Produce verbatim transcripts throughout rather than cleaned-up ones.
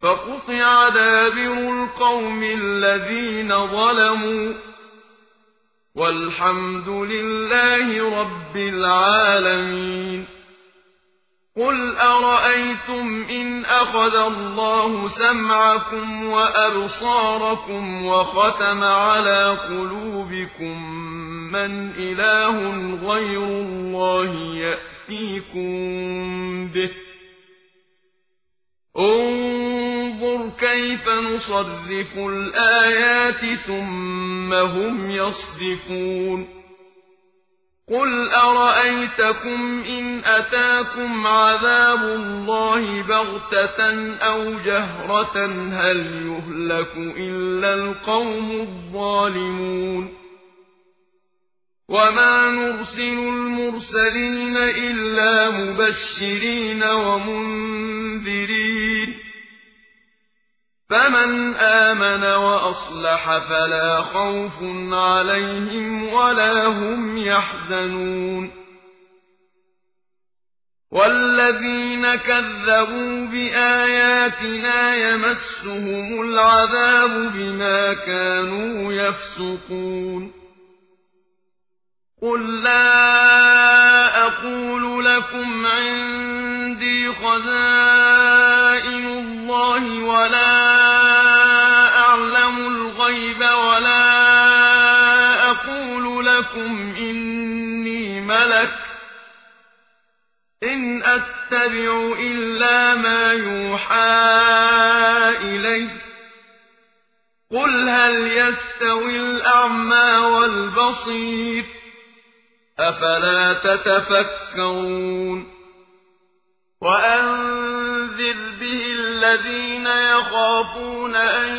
فقطع دابر القوم الذين ظلموا والحمد لله رب العالمين. قل أرأيتم إن أخذ الله سمعكم وأبصاركم وختم على قلوبكم من إله غير الله يأتيكم به؟ انظر كيف نصرف الآيات ثم هم يصدفون. قل أرأيتكم إن أتاكم عذاب الله بغتة أو جهرة هل يهلك إلا القوم الظالمون؟ وما نرسل المرسلين إلا مبشرين ومنذرين، فمن آمن وأصلح فلا خوف عليهم ولا هم يحزنون. والذين كذبوا بآياتنا يمسهم العذاب بما كانوا يفسقون. قل لا أقول لكم عندي خزائن الله ولا أعلم الغيب ولا أقول لكم إني ملك إن أتبع إلا ما يوحى إلي. قل هل يستوي الأعمى والبصير أفلا تتفكرون. وأنذر به الذين يخافون أن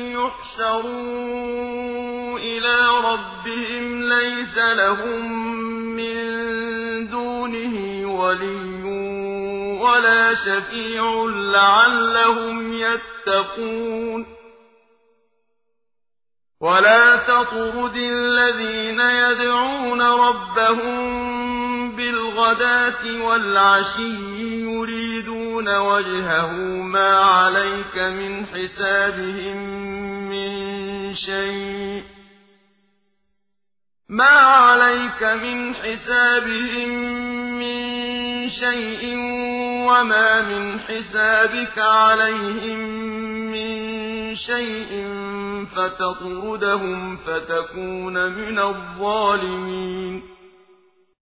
يحشروا إلى ربهم ليس لهم من دونه ولي ولا شفيع لعلهم يتقون. ولا تطرد الذين يدعون ربهم بالغداة والعشي يريدون وجهه ما عليك من حسابهم من شيء ما عليك من حسابهم من شيء وما من حسابك عليهم من شيء فتطردهم فتكون من الظالمين.